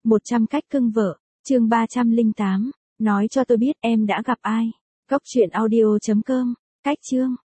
100 cách cưng vợ, chương 308, nói cho tôi biết em đã gặp ai. Cốc truyện audio.com, cách chương.